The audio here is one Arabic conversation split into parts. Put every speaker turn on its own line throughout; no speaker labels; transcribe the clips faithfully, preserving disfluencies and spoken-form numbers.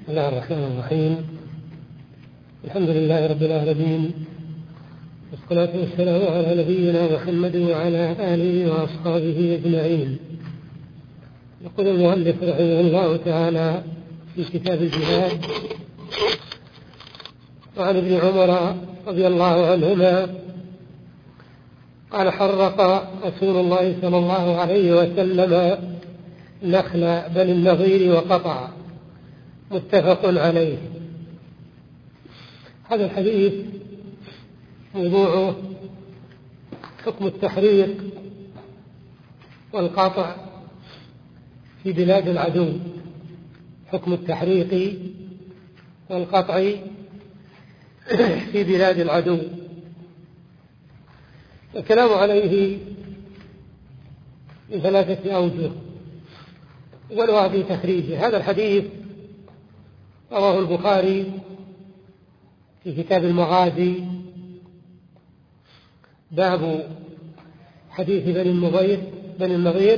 بسم الله الرحمن الرحيم. الحمد لله رب العالمين، والصلاة والسلام على نبينا محمد وعلى آله وأصحابه أجمعين. يقول المؤلف رحمه الله تعالى في كتاب الجهاد: وعن ابن عمر رضي الله عنهما قال: حرق رسول الله صلى الله عليه وسلم نخل بني النضير وقطع. متفق عليه. هذا الحديث موضوعه حكم التحريق والقطع في بلاد العدو، حكم التحريق والقطع في بلاد العدو. الكلام عليه من ثلاثة أوجه، أولها في تخريجه. هذا الحديث رواه البخاري في كتاب المغازي، باب حديث بني النضير بني النضير،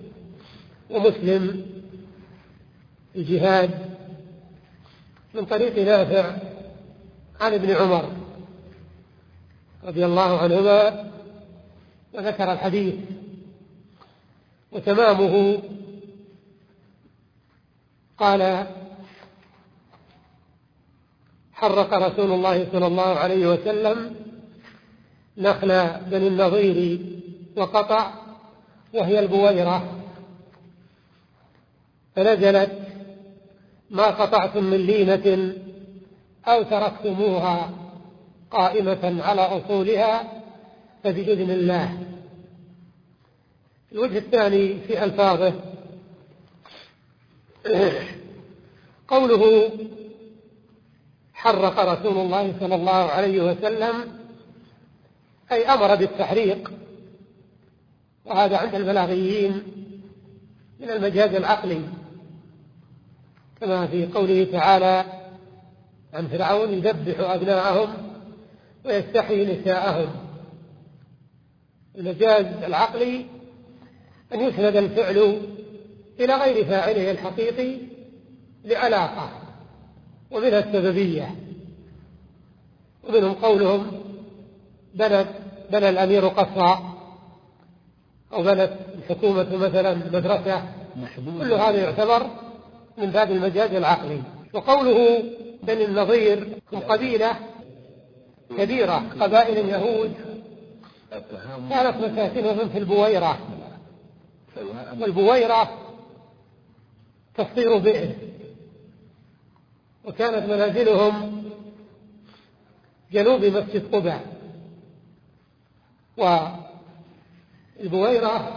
ومسلم الجهاد من طريق نافع عن ابن عمر رضي الله عنهما، وذكر الحديث وتمامه. قال: حرق رسول الله صلى الله عليه وسلم نخل بني النضير وقطع، وهي البويرة، فنزلت: ما قطعتم من لينة أو تركتموها قائمة على أصولها فبإذن الله. الوجه الثاني في ألفاظه قوله: حرق رسول الله صلى الله عليه وسلم، أي أمر بالتحريق، وهذا عند البلاغيين من المجاز العقلي، كما في قوله تعالى عن فرعون: يذبح أبناءهم ويستحيي نساءهم. المجاز العقلي أن يسند الفعل إلى غير فاعله الحقيقي لعلاقة، ومنها السببية. ومنهم قولهم: بنت بنى الأمير قصرا، أو بنت الحكومة مثلا مدرسة. كل هذا يعتبر من باب المجاز العقلي. وقوله بني النضير هم قبيلة كبيرة، قبائل اليهود كانت مساكنهم في البويرة، والبويرة تصير بئر، وكانت منازلهم جنوب مسجد قباء. والبويرة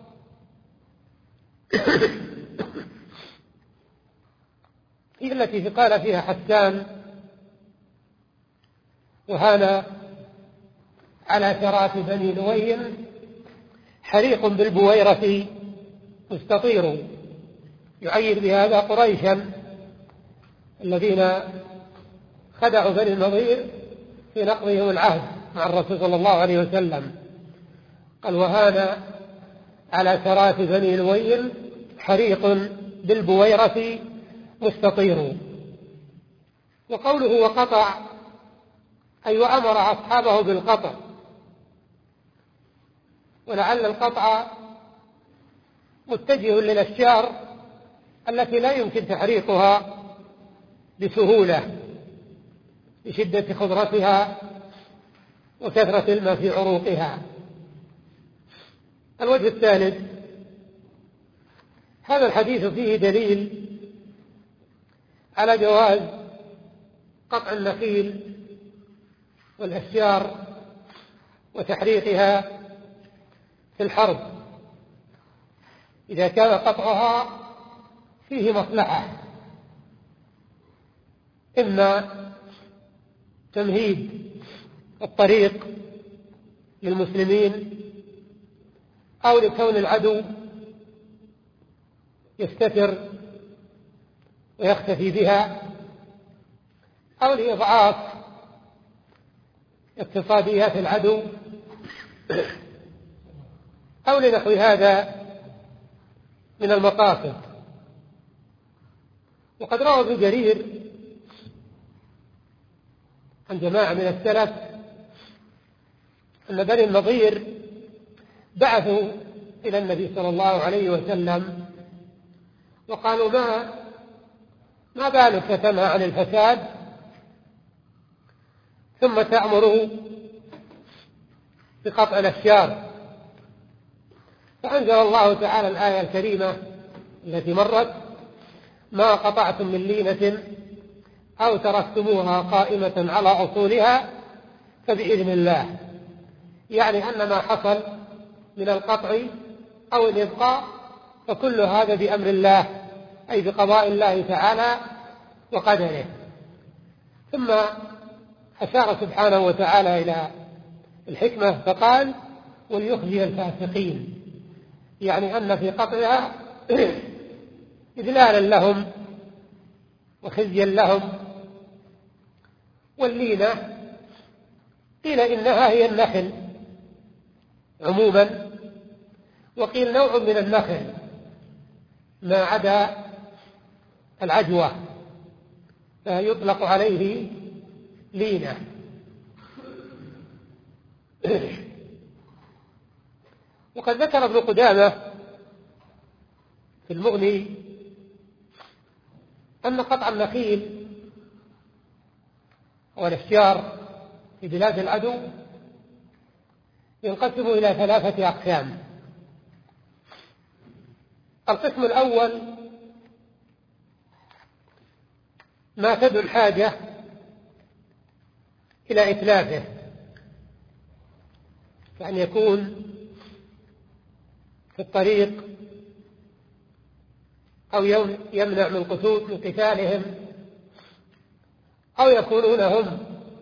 هي التي قال فيها حسان: وهان على شراك بني نويل حريق بالبويرة مستطير، يعير بهذا قريشا الذين خدعوا بني النضير في نقضهم العهد مع الرسول صلى الله عليه وسلم. قال: وهان على شراك بني نويل حريق بالبويرة مستطير. وقوله وقطع، أي وأمر أصحابه بالقطع، ولعل القطع متجه للأشجار التي لا يمكن تحريقها بسهولة لشدة خضرتها وكثرة الماء في عروقها. الوجه الثالث: هذا الحديث فيه دليل على جواز قطع النخيل والأشجار وتحريقها في الحرب إذا كان قطعها فيه مصلحة، إما تمهيد الطريق للمسلمين، أو لكون العدو يستتر ويختفي بها، أو لإضعاف اقتصاديات العدو، أو لنحو هذا من المقاصد. وقد روى ابن جرير عن جماعة من السلف أن بني النضير بعثوا إلى النبي صلى الله عليه وسلم وقالوا ما ما بالك تنهى عن الفساد ثم تأمر بقطع الأشجار؟ فأنزل الله تعالى الآية الكريمة التي مرت: ما قطعتم من لينة أو تركتموها قائمة على أصولها فبإذن الله، يعني أن ما حصل من القطع أو الإبقاء فكل هذا بأمر الله، أي بقضاء الله تعالى وقدره. ثم أشار سبحانه وتعالى إلى الحكمة فقال: وليخزي الفاسقين، يعني أن في قطعها إذلالا لهم وخزيا لهم. واللينة قيل إنها هي النخل عموما، وقيل نوع من النخل ما عدا العجوة فيطلق عليه لينة. وقد ذكر ابن قدامة في المغني أن قطع النخيل والأشجار في بلاد العدو ينقسم إلى ثلاثة أقسام. القسم الأول ما تدعو الحاجة إلى إتلافه، كأن يكون في الطريق أو يمنع من قتول من قتالهم، أو يكونون هم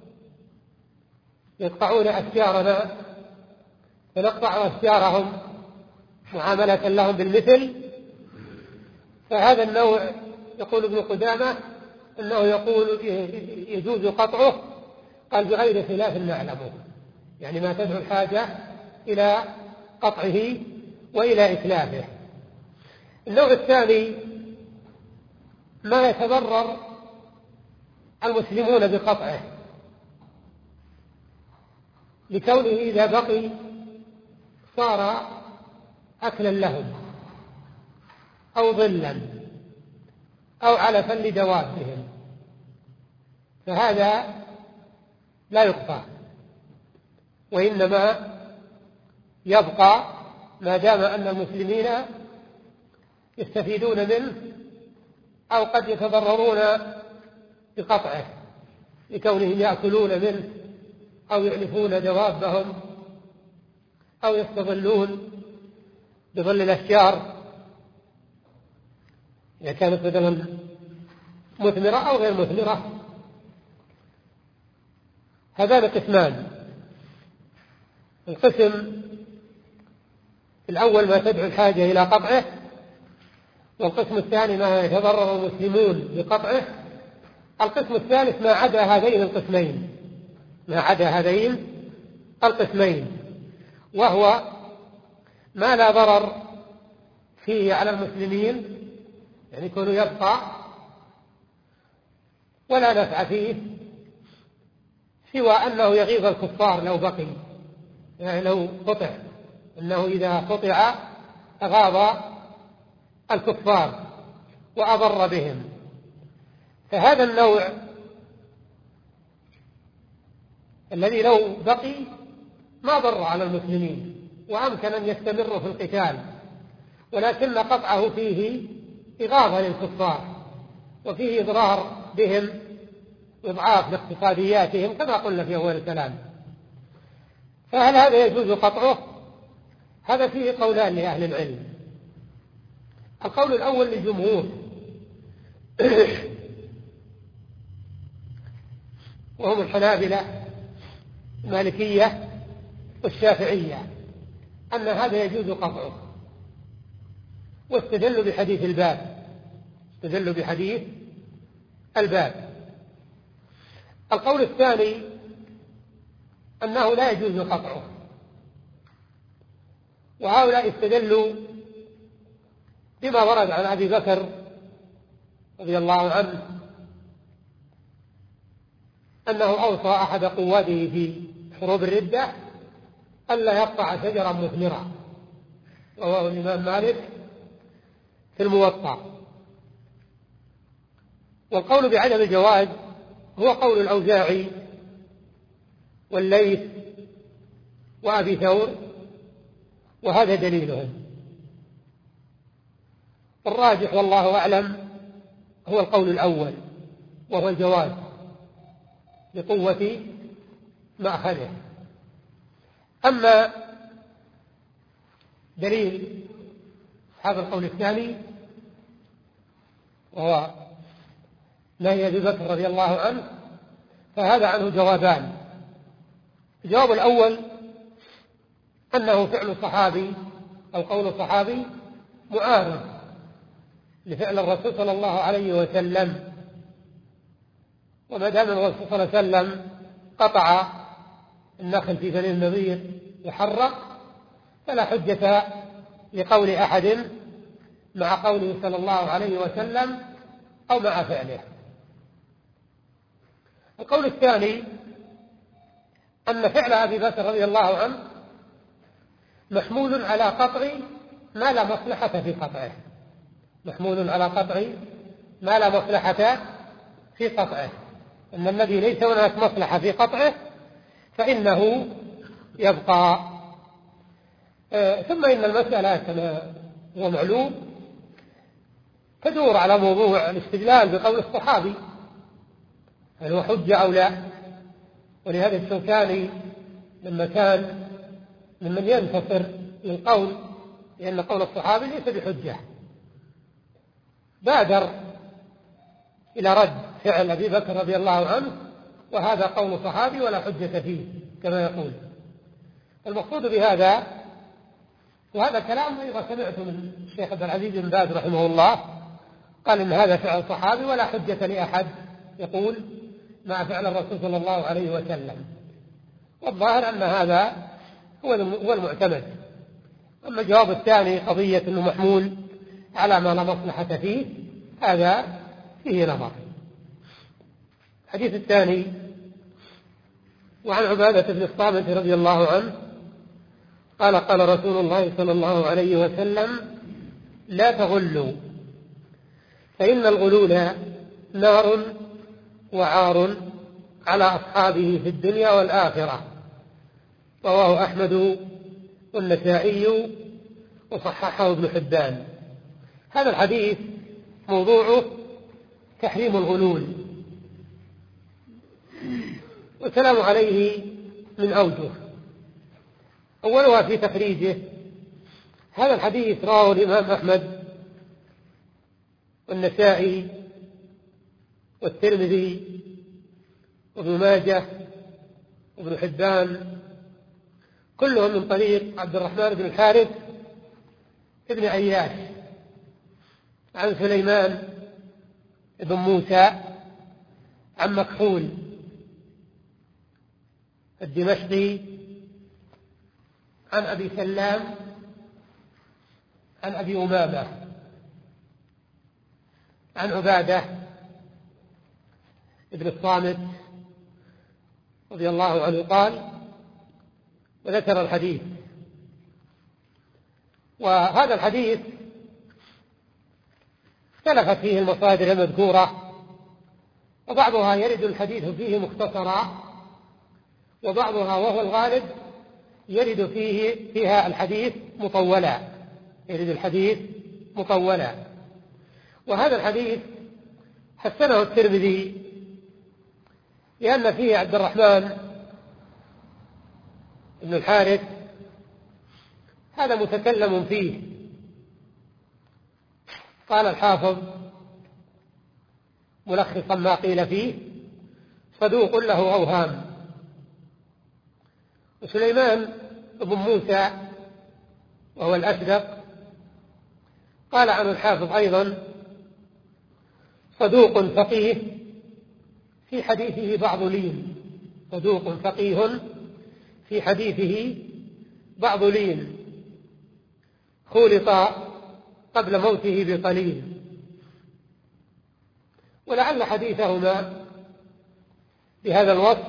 يقطعون أشجارنا فنقطع أشجارهم معاملة لهم بالمثل. فهذا النوع يقول ابن قدامة أنه يقول يجوز قطعه، قال بغير خلاف نعلمه، يعني ما تدعو الحاجة إلى قطعه وإلى إتلافه. النوع الثاني ما يتضرر المسلمون بقطعه لكونه إذا بقي صار أكلا لهم أو ظلا أو علفا لدوابهم، فهذا لا يقطع، وإنما يبقى ما دام أن المسلمين يستفيدون منه أو قد يتضررون بقطعه لكونهم يأكلون منه أو يعلفون دوابهم أو يستظلون بظل الأشجار إذا كانت مثلا مثمرة أو غير مثمرة. هذان قسمان: القسم الأول ما تدعو الحاجة إلى قطعه، والقسم الثاني ما يتضرر المسلمون بقطعه. القسم الثالث ما عدا هذين القسمين ما عدا هذين القسمين وهو ما لا ضرر فيه على المسلمين، يعني يكون يبقى، ولا نفع فيه سوى أنه يغيظ الكفار لو بقي، يعني لو قطع، أنه إذا قطع أغاظ الكفار وأضر بهم. فهذا النوع الذي لو بقي ما ضر على المسلمين وأمكن أن يستمروا في القتال، ولكن قطعه فيه إغاظة للكفار وفيه إضرار بهم وإضعاف لاقتصادياتهم كما قلنا في أول الكلام. فهل هذا يجوز قطعه؟ هذا فيه قولان لأهل العلم. القول الأول للجمهور وهم الحنابلة المالكية والشافعية أن هذا يجوز قطعه، واستدلوا بحديث الباب استدلوا بحديث الباب. القول الثاني أنه لا يجوز قطعه، وهؤلاء استدلوا بما ورد عن أبي بكر رضي الله عنه أنه أوصى أحد قواده في حروب الردة ألا يقطع شجرا مثمرا، رواه الإمام مالك في الموطأ. والقول بعدم الجواز هو قول الأوزاعي والليث وأبي ثور، وهذا دليلهم. الراجح والله أعلم هو القول الأول، وهو الجواز لقوة مأخذه. أما دليل أصحاب القول الثاني وهو نهي أبي بكر رضي الله عنه، فهذا عنه جوابان. الجواب الأول أنه فعل صحابي أو قول صحابي معارض لفعل الرسول صلى الله عليه وسلم، وما دام الرسول صلى الله عليه وسلم قطع النخل في بني النضير يحرق، فلا حجة لقول أحد مع قوله صلى الله عليه وسلم أو مع فعله. القول الثاني أن فعل أبي بكر رضي الله عنه محمول على قطع ما لا مصلحة في قطعه، محمول على قطع ما لا مصلحة في قطعه، أن الذي ليس هناك مصلحة في قطعه فإنه يبقى. آه ثم إن المسألة كما هو معلوم تدور على موضوع الاستدلال بقول الصحابي، هل هو حجة أو لا؟ ولهذا الشوكاني لما كان ممن ينتصر للقول لأن قول الصحابي ليس بحجة بادر إلى رد فعل أبي بكر رضي الله عنه، وهذا قول صحابي ولا حجة فيه كما يقول. المقصود بهذا، وهذا كلام أيضا سمعته من الشيخ عبد العزيز بن باز رحمه الله، قال إن هذا فعل صحابي ولا حجة لأحد يقول مع فعل الرسول صلى الله عليه وسلم. والظاهر أن هذا هو المعتمد. أما الجواب الثاني قضية أنه محمول على ما لا مصلحة فيه، هذا فيه نظر. الحديث الثاني وعن عبادة بن الصامت رضي الله عنه قال قال رسول الله صلى الله عليه وسلم لا تغلوا فإن الغلول نار وعار على أصحابه في الدنيا والآخرة، رواه أحمد والنسائي وصححه ابن حبان. هذا الحديث موضوعه تحريم الغلول، والكلام عليه من أوجه. أولها في تخريجه، هذا الحديث رواه الإمام أحمد والنسائي والترمذي وابن ماجه وابن حبان، كلهم من طريق عبد الرحمن بن الحارث ابن عياش عن سليمان بن موسى عن مكحول الدمشقي عن أبي سلام عن أبي أمامة عن عبادة ابن الصامت رضي الله عنه قال، وذكر الحديث. وهذا الحديث اختلفت فيه المصادر المذكورة، وبعضها يرد الحديث فيه مختصرا، وبعضها وهو الغالب يرد فيه فيها الحديث مطولا، يرد الحديث مطولا. وهذا الحديث حسنه الترمذي لأن فيه عبد الرحمن بن الحارث هذا متكلم فيه. قال الحافظ ملخصا ما قيل فيه صدوق له أوهام. وسليمان بن موسى وهو الأشدق قال عنه الحافظ أيضا صدوق فقيه في حديثه بعض لين، صدوق فقيه في حديثه بعض لين، خولط قبل موته بقليل. ولعل حديثهما بهذا الوصف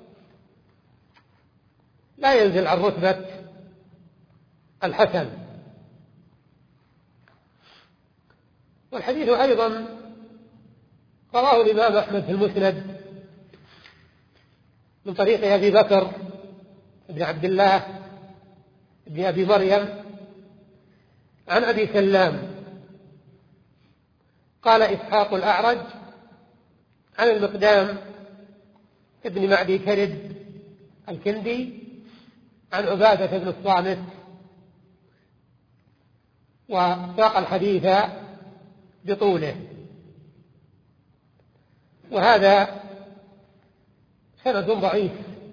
لا ينزل عن رتبة الحسن. والحديث أيضا رواه الإمام أحمد في المسند من طريق أبي بكر بن عبد الله بن أبي مريم عن أبي سلام قال إسحاق الأعرج عن المقدام ابن معدي كرب الكندي عن عبادة بن الصامت، وساق الحديث بطوله. وهذا سند ضعيف،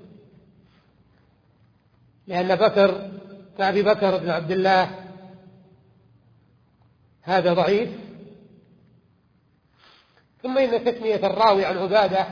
لأن بكر كأبي بكر بن عبد الله هذا ضعيف. ثم إن تسمية الراوي عن عبادة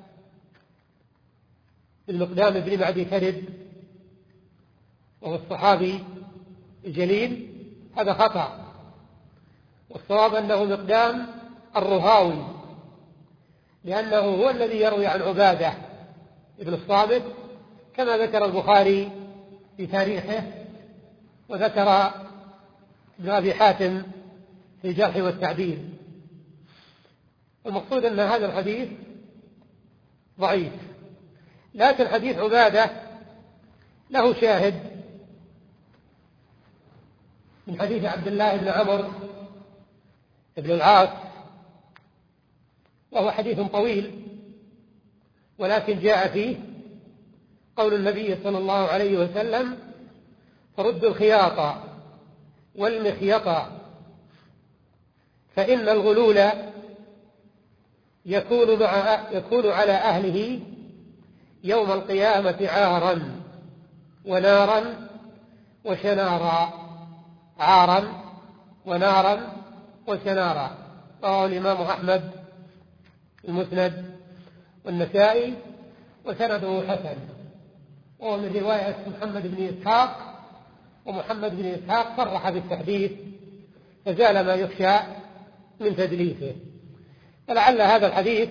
المقدام بن معدي كرب وهو الصحابي الجليل هذا خطأ، والصواب أنه مقدام الرهاوي، لأنه هو الذي يروي عن عبادة ابن الصامت كما ذكر البخاري في تاريخه، وذكر ابن أبي حاتم في الجرح والتعديل. المقصود أن هذا الحديث ضعيف، لكن حديث عبادة له شاهد من حديث عبد الله بن عمرو بن العاص، وهو حديث طويل، ولكن جاء فيه قول النبي صلى الله عليه وسلم: فردوا الخياط والمخيط فإن الغلول يكون, مع يكون على أهله يوم القيامة عارا ونارا وشنارا. عارا ونارا وشنارا. رواه الإمام أحمد المسند والنسائي وسنده حسن، وهو من رواية محمد بن إسحاق، ومحمد بن إسحاق صرح بالتحديث فزال ما يخشى من تدليسه. فلعل هذا الحديث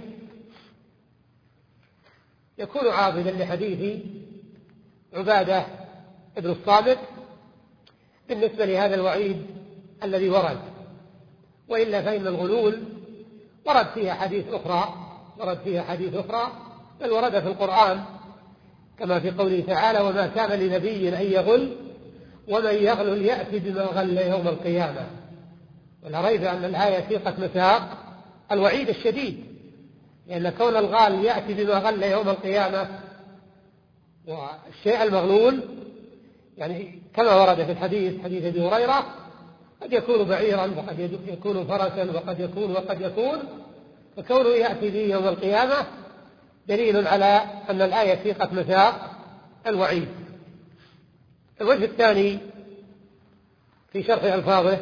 يكون عاضدا لحديث عبادة ابن الصامت بالنسبة لهذا الوعيد الذي ورد، وإلا فإن الغلول ورد فيها حديث أخرى ورد فيها حديث أخرى بل ورد في القرآن كما في قوله تعالى: وما كان لنبي أن يغل ومن يغل يأتي بما غل يوم القيامة. ولا ريب أن الآية سيقت مساق الوعيد الشديد، لأن كون الغال يأتي بما غل يوم القيامة والشيء المغلول يعني كما ورد في الحديث حديث أبي هريرة قد يكون بعيرا وقد يكون فرسا وقد يكون وقد يكون، فكونه يأتي به يوم القيامة دليل على أن الآية سيقت مساق الوعيد. الوجه الثاني في شرح ألفاظه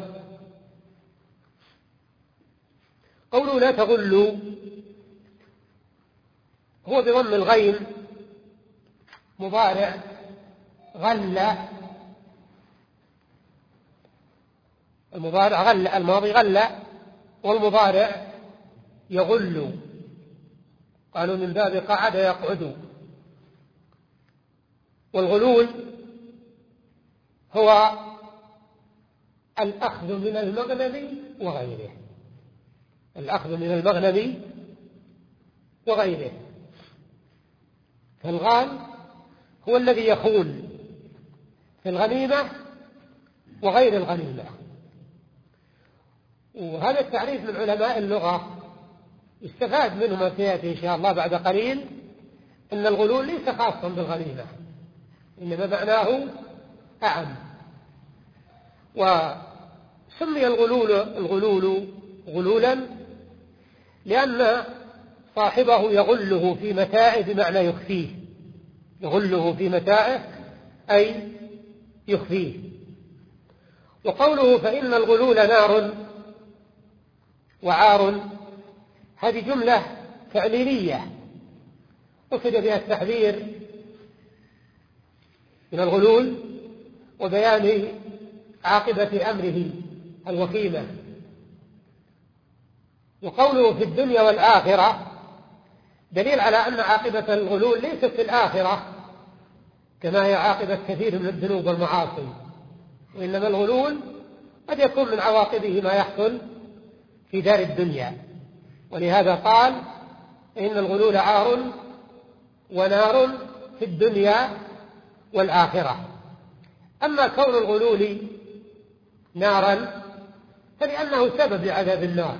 قوله لا تغلوا، هو بضم الغين مضارع غل، المضارع غل الماضي غل، والمضارع يغل، قالوا من باب قعد يقعد. والغلول هو الأخذ من المغنم وغيره، الأخذ من المغنم وغيره. فالغال هو الذي يخون في الغنيمة وغير الغنيمة. وهذا التعريف من علماء اللغة يستفاد منه ما سيأتي إن شاء الله بعد قليل، أن الغلول ليس خاصا بالغنيمة، إنما معناه أعم. وسمي الغلول الغلول غلولا لأن صاحبه يغله في متاعه بمعنى يخفيه، يغله في متاعه أي يخفيه. وقوله فإن الغلول نار وعار هذه جملة تعليلية قصد بها التحذير من الغلول وبيان عاقبة أمره الوخيمة. وقوله في الدنيا والآخرة دليل على أن عاقبة الغلول ليست في الآخرة كما هي عاقبة كثير من الذنوب والمعاصي، وإنما الغلول قد يكون من عواقبه ما يحصل في دار الدنيا. ولهذا قال إن الغلول عار ونار في الدنيا والآخرة. أما كون الغلول نارا فلأنه سبب لعذاب النار،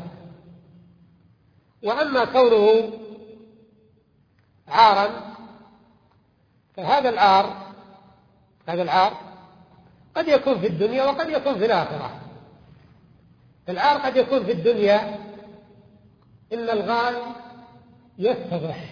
وأما كونه عارا فهذا العار هذا العار قد يكون في الدنيا وقد يكون في الآخرة. العار قد يكون في الدنيا إن الغال يفتضح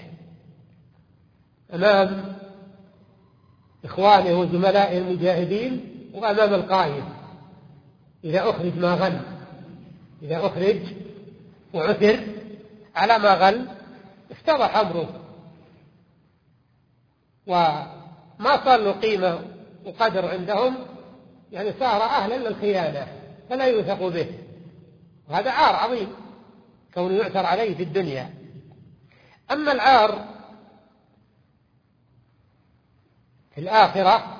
أمام إخوانه وزملائه المجاهدين وأمام القائد إذا أخرج ما غل، إذا أخرج وعثر على ما غل افتضح أمره وما صار له قيمة وقدر عندهم، يعني صار أهلا للخيانة فلا يوثق به، وهذا عار عظيم كونه يعثر عليه في الدنيا. أما العار في الآخرة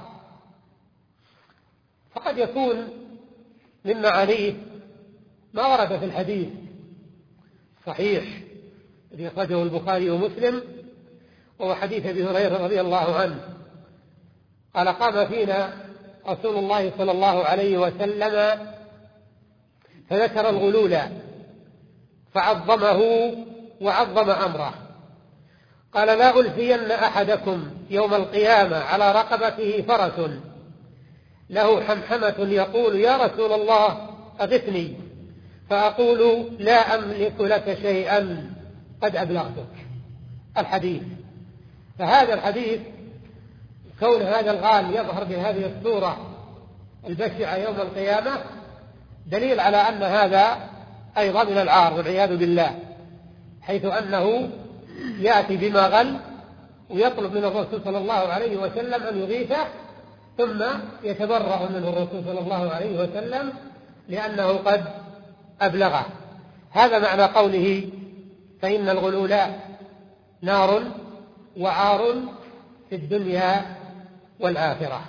فقد يكون من معانيه ما ورد في الحديث صحيح الذي أخرجه البخاري ومسلم، وهو حديث أبي هريرة رضي الله عنه قال قام فينا رسول الله صلى الله عليه وسلم فذكر الغلول فعظمه وعظم أمره، قال لا ألفين أحدكم يوم القيامة على رقبته فرس له حمحمة يقول يا رسول الله أغثني، فأقول لا أملك لك شيئا قد أبلغتك. الحديث. فهذا الحديث كون هذا الغال يظهر بهذه الصورة البشعة يوم القيامة دليل على أن هذا أيضا من العار والعياذ بالله، حيث أنه يأتي بما غل ويطلب من الرسول صلى الله عليه وسلم أن يغيثه، ثم يتبرأ منه الرسول صلى الله عليه وسلم لأنه قد أبلغه. هذا معنى قوله فإن الغلول نار وعار في الدنيا والآخرة.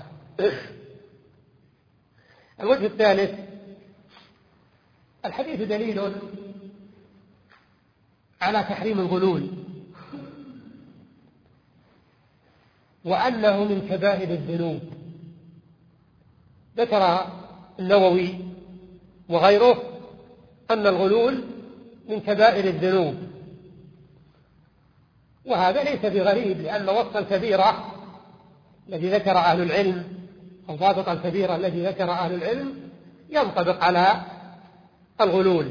الوجه الثالث الحديث دليل على تحريم الغلول وأنه من كبائر الذنوب. ذكر النووي وغيره أن الغلول من كبائر الذنوب، وهذا ليس بغريب، لأن وصف الكبيرة الذي ذكر أهل العلم أو ضابط الكبيرة الذي ذكر أهل العلم ينطبق على الغلول.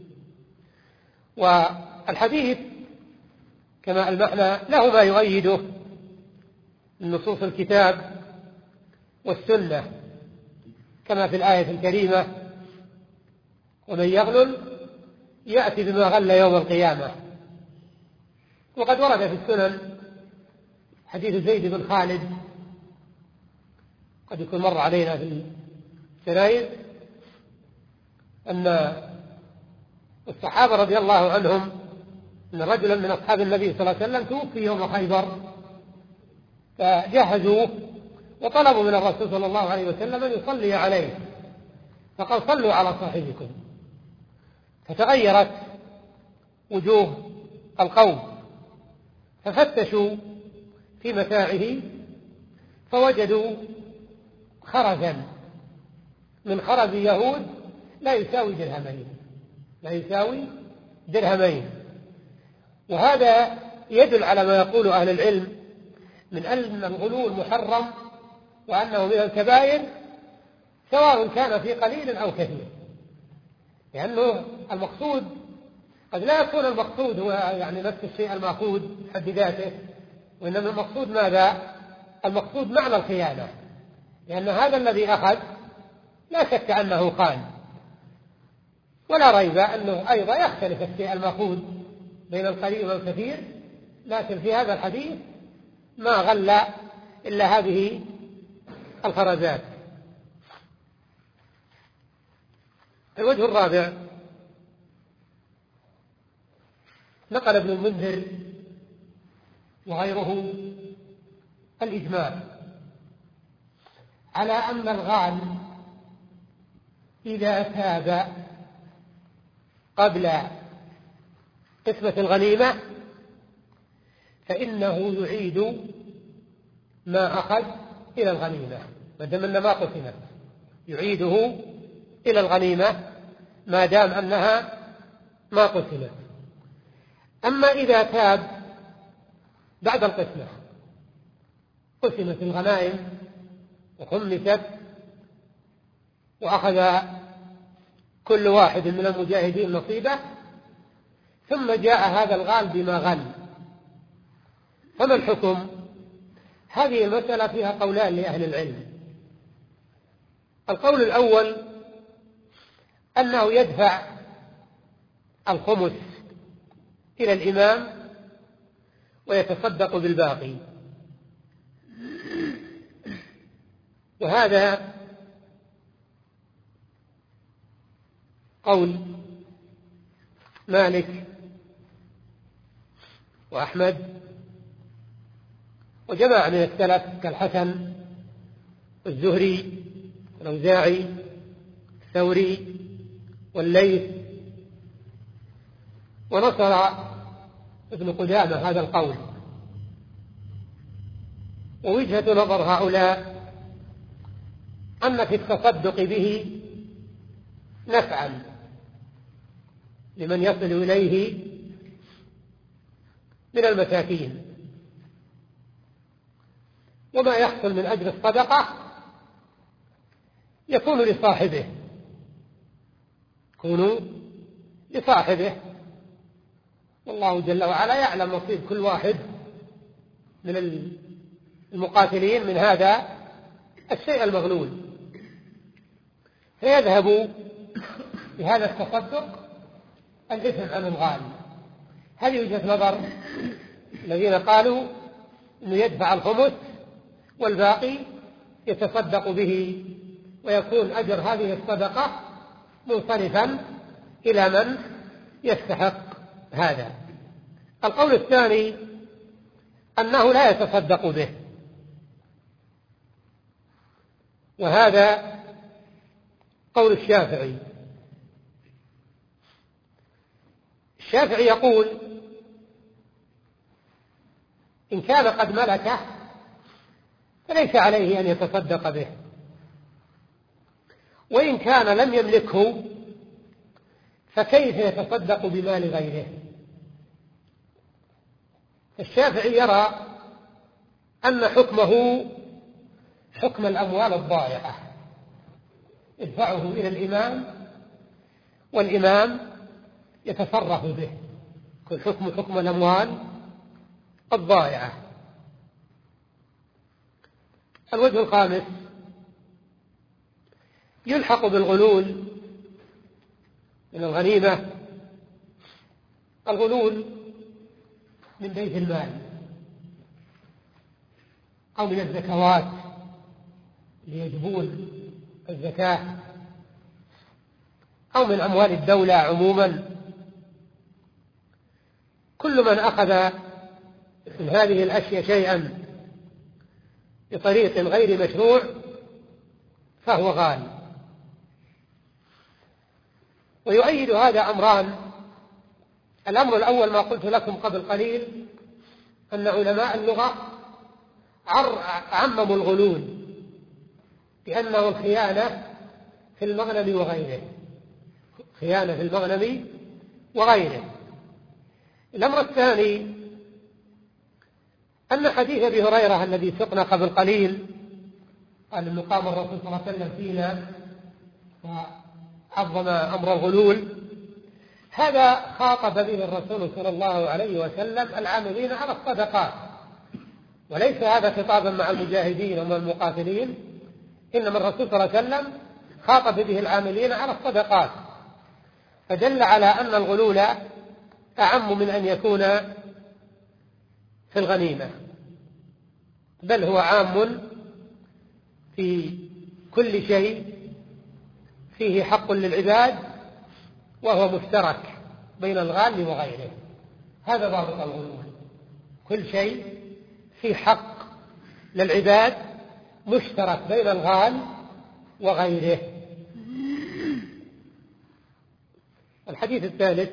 والحديث كما المعنى له ما يؤيده من نصوص الكتاب والسنة، كما في الآية الكريمة ومن يغلل يأتي بما غل يوم القيامة. وقد ورد في السنن حديث زيد بن خالد قد يكون مر علينا في السنائر أن الصحابة رضي الله عنهم أن رجلا من أصحاب النبي صلى الله عليه وسلم توفي يوم خيبر، فجهزوه وطلبوا من الرسول صلى الله عليه وسلم أن يصلي عليه، فقال صلوا على صاحبكم، فتغيرت وجوه القوم ففتشوا في متاعه فوجدوا خرزا من خرز يهود لا يساوي درهمين لا يساوي درهمين وهذا يدل على ما يقول أهل العلم من أن الغلول محرم وأنه من الكبائر سواء كان في قليل أو كثير، لأنه المقصود قد لا يكون المقصود هو يعني نفس الشيء المأخوذ حد ذاته، وإنما المقصود ماذا؟ المقصود معنى الخيانة، لأن هذا الذي أخذ لا شك أنه خان، ولا ريب أنه أيضا يختلف الشيء المأخوذ بين القليل والكثير، لكن في هذا الحديث ما غل إلا هذه الخرزات. الوجه الرابع نقل ابن المنذر وغيره الإجماع على أن الغال إذا تاب قبل قسمة الغنيمة فإنه يعيد ما أخذ إلى الغنيمة، ما دام أن ما قسمت يعيده إلى الغنيمة ما دام أنها ما قسمت. أما إذا تاب بعد القسمة، قسمت الغنائم وخمست وأخذ كل واحد من المجاهدين نصيبه، ثم جاء هذا الغال بما غل، فما الحكم؟ هذه المسألة فيها قولان لأهل العلم. القول الأول أنه يدفع الخمس إلى الإمام ويتصدق بالباقي، وهذا قول مالك وأحمد وجماعة من السلف كالحسن والزهري والأوزاعي الثوري والليث، ونصر ابن قدامة هذا القول. ووجهة نظر هؤلاء أن في التصدق به نفعا لمن يصل إليه من المساكين، وما يحصل من أجل الصدقة يكون لصاحبه يكون لصاحبه والله جل وعلا يعلم نصيب كل واحد من المقاتلين من هذا الشيء المغلول، فيذهب بهذا التصدق الإثم عن الغال. هذه وجهة نظر الذين قالوا أنه يدفع الخمس والباقي يتصدق به، ويكون أجر هذه الصدقة منصرفا إلى من يستحق هذا. القول الثاني أنه لا يتصدق به، وهذا قول الشافعي. الشافعي يقول إن كان قد ملكه فليس عليه أن يتصدق به، وإن كان لم يملكه فكيف يتصدق بمال غيره؟ الشافعي يرى أن حكمه حكم الأموال الضائعة، يدفعه إلى الإمام والإمام يتصرف به، كل حكم حكم الأموال الضائعة. الوجه الخامس يلحق بالغلول من الغنيمة الغلول من بيت المال أو من الزكوات ليجبون الزكاة، أو من أموال الدولة عموما. كل من أخذ من هذه الأشياء شيئا بطريق غير مشروع فهو غال. ويؤيد هذا أمران. الأمر الأول ما قلت لكم قبل قليل أن علماء اللغة عمموا الغلول بأنه الخيانة في المغنم وغيره، خيانة في المغنم وغيره. الأمر الثاني أن حديث أبي هريرة الذي سقنا قبل قليل قال أنه قام الرسول صلى الله عليه وسلم فينا وعظم أمر الغلول، هذا خاطب به الرسول صلى الله عليه وسلم العاملين على الصدقات، وليس هذا خطابا مع المجاهدين ومع المقاتلين، إنما الرسول صلى الله عليه وسلم خاطب به العاملين على الصدقات، فدل على أن الغلول أعم من أن يكون في الغنيمة، بل هو عام في كل شيء فيه حق للعباد، وهو مشترك بين الغال وغيره. هذا ضابط الغلول، كل شيء في حق للعباد مشترك بين الغال وغيره. الحديث الثالث: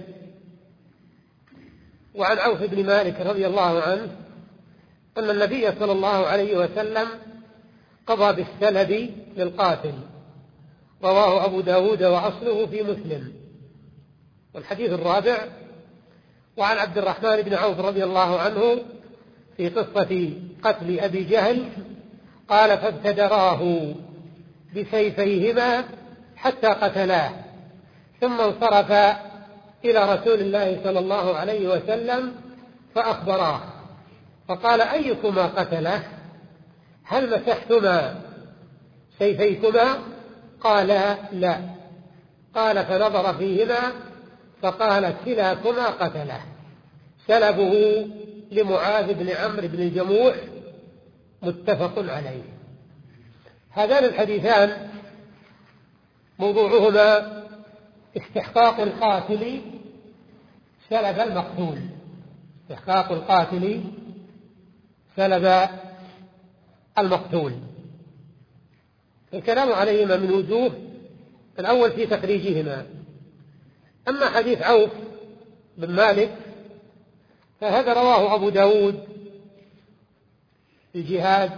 وعن عوف بن مالك رضي الله عنه أن النبي صلى الله عليه وسلم قضى بالسلب للقاتل، رواه أبو داود وأصله في مسلم. والحديث الرابع: وعن عبد الرحمن بن عوف رضي الله عنه في قصة قتل أبي جهل قال: فابتدراه بسيفيهما حتى قتلاه، ثم انصرف إلى رسول الله صلى الله عليه وسلم فأخبراه، فقال: أيكما قتله؟ هل مسحتما سيفيكما؟ قال: لا. قال: فنظر فيهما فقال: كلاكما قتله. سلبه لمعاذ بن عمرو بن الجموح، متفق عليه. هذان الحديثان موضوعهما استحقاق القاتل سلب المقتول، استحقاق القاتل سلب المقتول. الكلام عليهما من وجوه: الأول في تخريجهما. أما حديث عوف بن مالك فهذا رواه أبو داود في الجهاد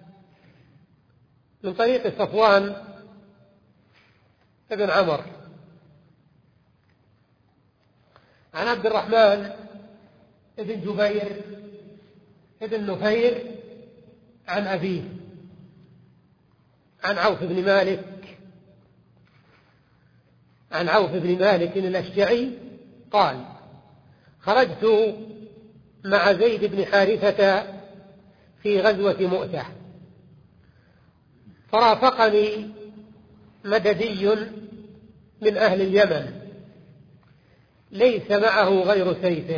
من طريق صفوان بن عمر عن عبد الرحمن بن جبير بن نفير عن أبيه عن عوف بن مالك عن عوف بن مالك الأشجعي قال: خرجت مع زيد بن حارثة في غزوة مؤتة، فرافقني مددي من أهل اليمن ليس معه غير سيفه.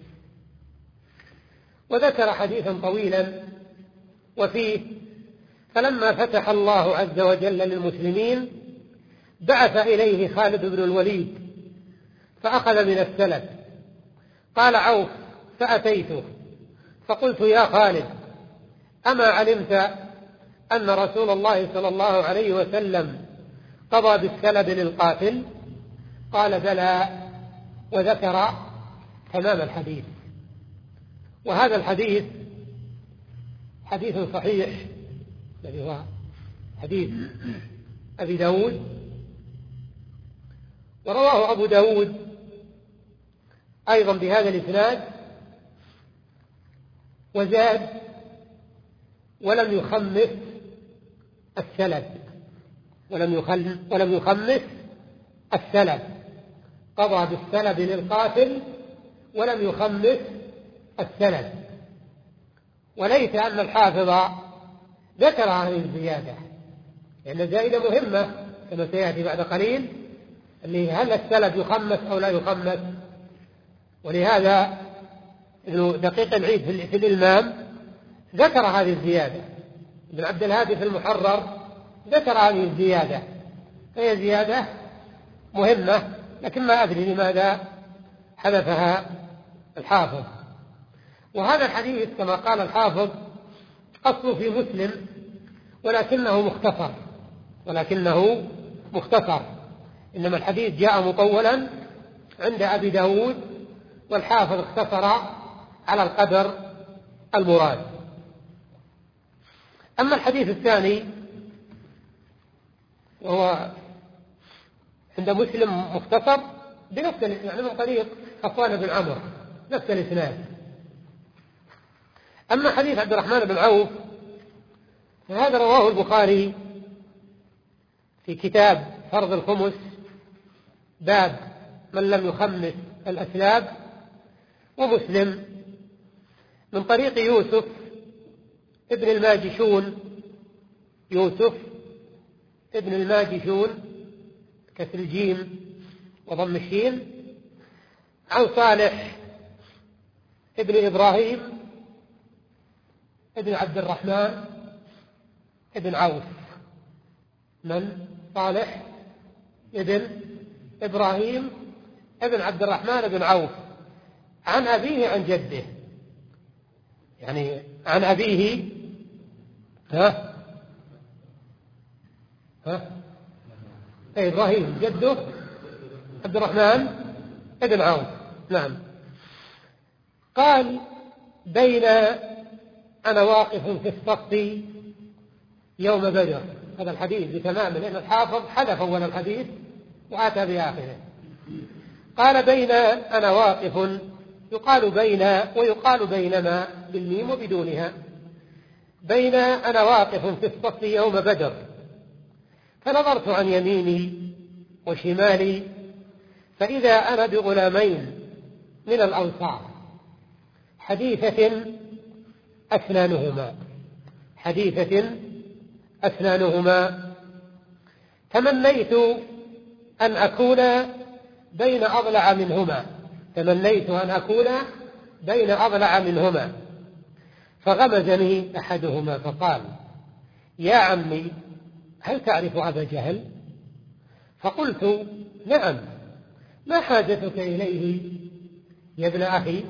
وذكر حديثا طويلا وفيه: فلما فتح الله عز وجل للمسلمين بعث إليه خالد بن الوليد فأخذ من السلف. قال عوف: فأتيته فقلت: يا خالد، أما علمت أن رسول الله صلى الله عليه وسلم قضى بالسلب للقاتل؟ قال: بلى. وذكر تمام الحديث. وهذا الحديث حديث صحيح الذي هو حديث أبي داود، ورواه أبو داود أيضا بهذا الإسناد، وزاد: ولم يخمس السلب، ولم يخمس السلب، قضى بالسلب للقاتل ولم يخمس السلب. وليس أن الحافظ ذكر هذه الزيادة، لأن زائدة مهمة كما سيأتي بعد قليل، اللي هل السلب يخمس أو لا يخمس. ولهذا ابن دقيق العيد في الإلمام ذكر هذه الزيادة، ابن عبد الهادي في المحرر ذكر هذه الزيادة، فهي زيادة مهمة، لكن ما أدري لماذا حذفها الحافظ. وهذا الحديث كما قال الحافظ أصله في مسلم، ولكنه مختصر ولكنه مختصر إنما الحديث جاء مطولا عند أبي داود، والحافظ اختصر على القدر المراد. أما الحديث الثاني وهو عند مسلم مختصر بنفس يعني من طريق صفوان بن عمرو نفس الإسناد. أما حديث عبد الرحمن بن عوف فهذا رواه البخاري في كتاب فرض الخمس، باب من لم يخمس الأسلاب، ومسلم من طريق يوسف ابن الماجشون، يوسف ابن الماجشون كسر الجيم وضم الشين، عن صالح ابن إبراهيم ابن عبد الرحمن ابن عوف. من؟ صالح ابن إبراهيم ابن عبد الرحمن بن عوف عن أبيه عن جده، يعني عن أبيه ها ها إبراهيم جده عبد الرحمن ابن عوف. نعم. قال بين أنا واقف في الصف يوم بدر. هذا الحديث بتمامه لأن الحافظ حذف أول الحديث وأتى بآخره. قال بين أنا واقف، يقال بين ويقال بينما بالميم وبدونها. بين أنا واقف في الصف يوم بدر فنظرت عن يميني وشمالي فإذا أنا بغلامين من الأنصار حديثة أسنانهما حديثة أسنانهما تمنيت أن أكون بين أضلع منهما تمنيت أن أكون بين أضلع منهما فغمزني أحدهما فقال يا عمي هل تعرف أبا جهل؟ فقلت نعم، ما حاجتك إليه يا ابن أخي؟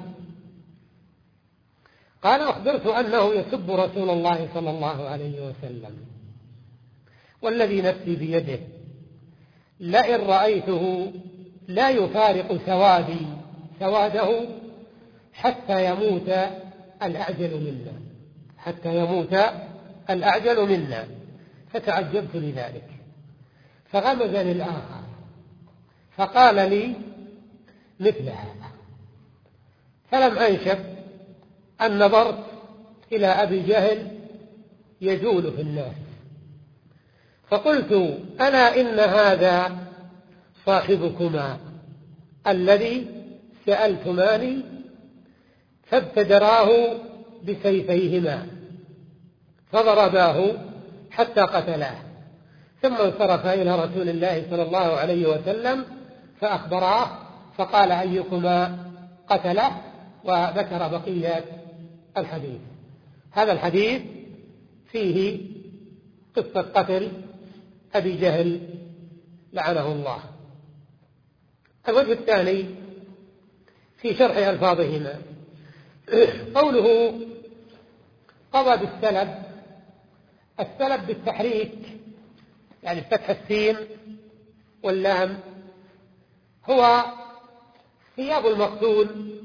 قال أخبرت أنه يسب رسول الله صلى الله عليه وسلم والذي نفسي بيده لئن رأيته لا يفارق سوادي سواده حتى يموت الأعجل منا حتى يموت الأعجل منا فتعجبت لذلك. فغمزني الآخر فقال لي مثل هذا، فلم أنشب أن نظرت إلى أبي جهل يجول في الناس فقلت ألا إن هذا صاحبكما الذي سألتماني، فابتدراه بسيفيهما فضرباه حتى قتلاه، ثم انصرف إلى رسول الله صلى الله عليه وسلم فأخبراه فقال أيكما قتله، وذكر بقية الحديث. هذا الحديث فيه قصة قتل أبي جهل لعنه الله. الوجه الثاني في شرح ألفاظهما قوله قضى بالسلب. السلب بالتحريك يعني فتح السين واللام هو ثياب المقتول